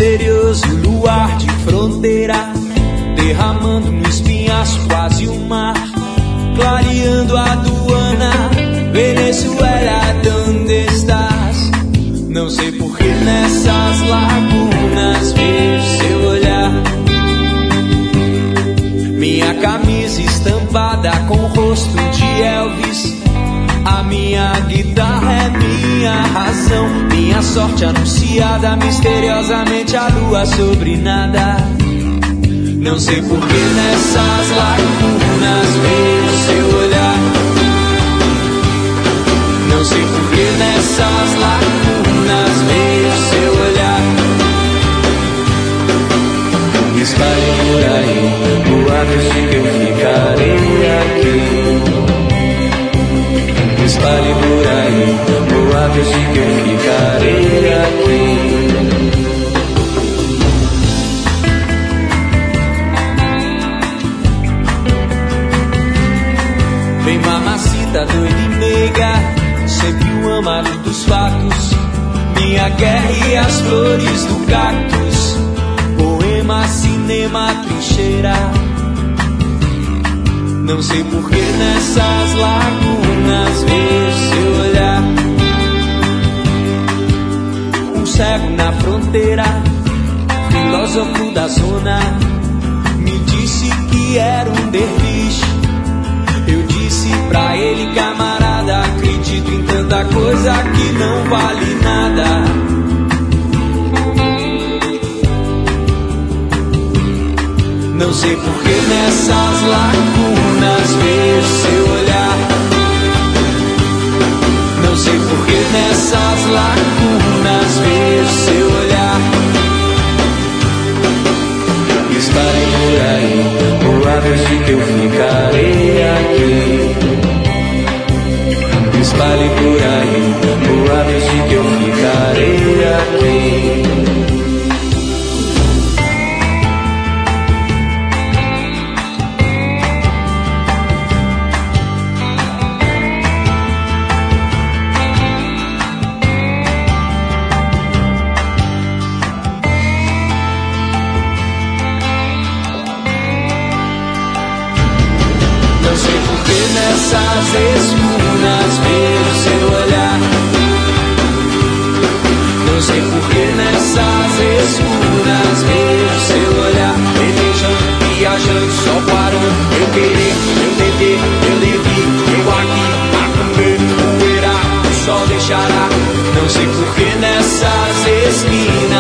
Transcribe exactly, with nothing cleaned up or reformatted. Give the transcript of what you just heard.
misterioso luar de fronteira, derramando no espinhaço quase um mar, clareando a aduana. Venezuela, donde estás? Não sei por que nessas lagunas vejo seu olhar. Minha camisa estampada com o rosto de Elvis, a minha guitarra é minha razão, minha sorte anunciada misteriosamente, a lua sobre nada. Não sei por que nessas lagunas vejo seu olhar. Não sei por que nessas lagunas vejo seu olhar. Espalhe por aí boatos de que eu ficarei aqui. Espalhe por aí boatos de que eu ficarei aqui. Vem mamacita doida e nega, sempre o amado dos fatos, minha guerra e as flores do cactus, poema, cinema, trincheira. Não sei por que nessas lagunas vejo seu olhar. Um cego na fronteira, filósofo da zona, me disse que era um derviche. Eu disse pra ele, camarada, acredito em tanta coisa que não vale nada. Não sei por que nessas lagunas vejo seu olhar. Não sei por que nessas lagunas vejo seu olhar. Espalhe por aí boatos de que eu ficarei aqui. Espalhe por aí boatos de que eu ficarei aqui. Nessas escuras vejo seu olhar. Não sei por que nessas escuras vejo seu olhar. Pelejando, viajando, só parando. Eu querer, eu tentei, eu devi, eu aqui, a comer, poeira, o sol deixará. Não sei por que nessas esquinas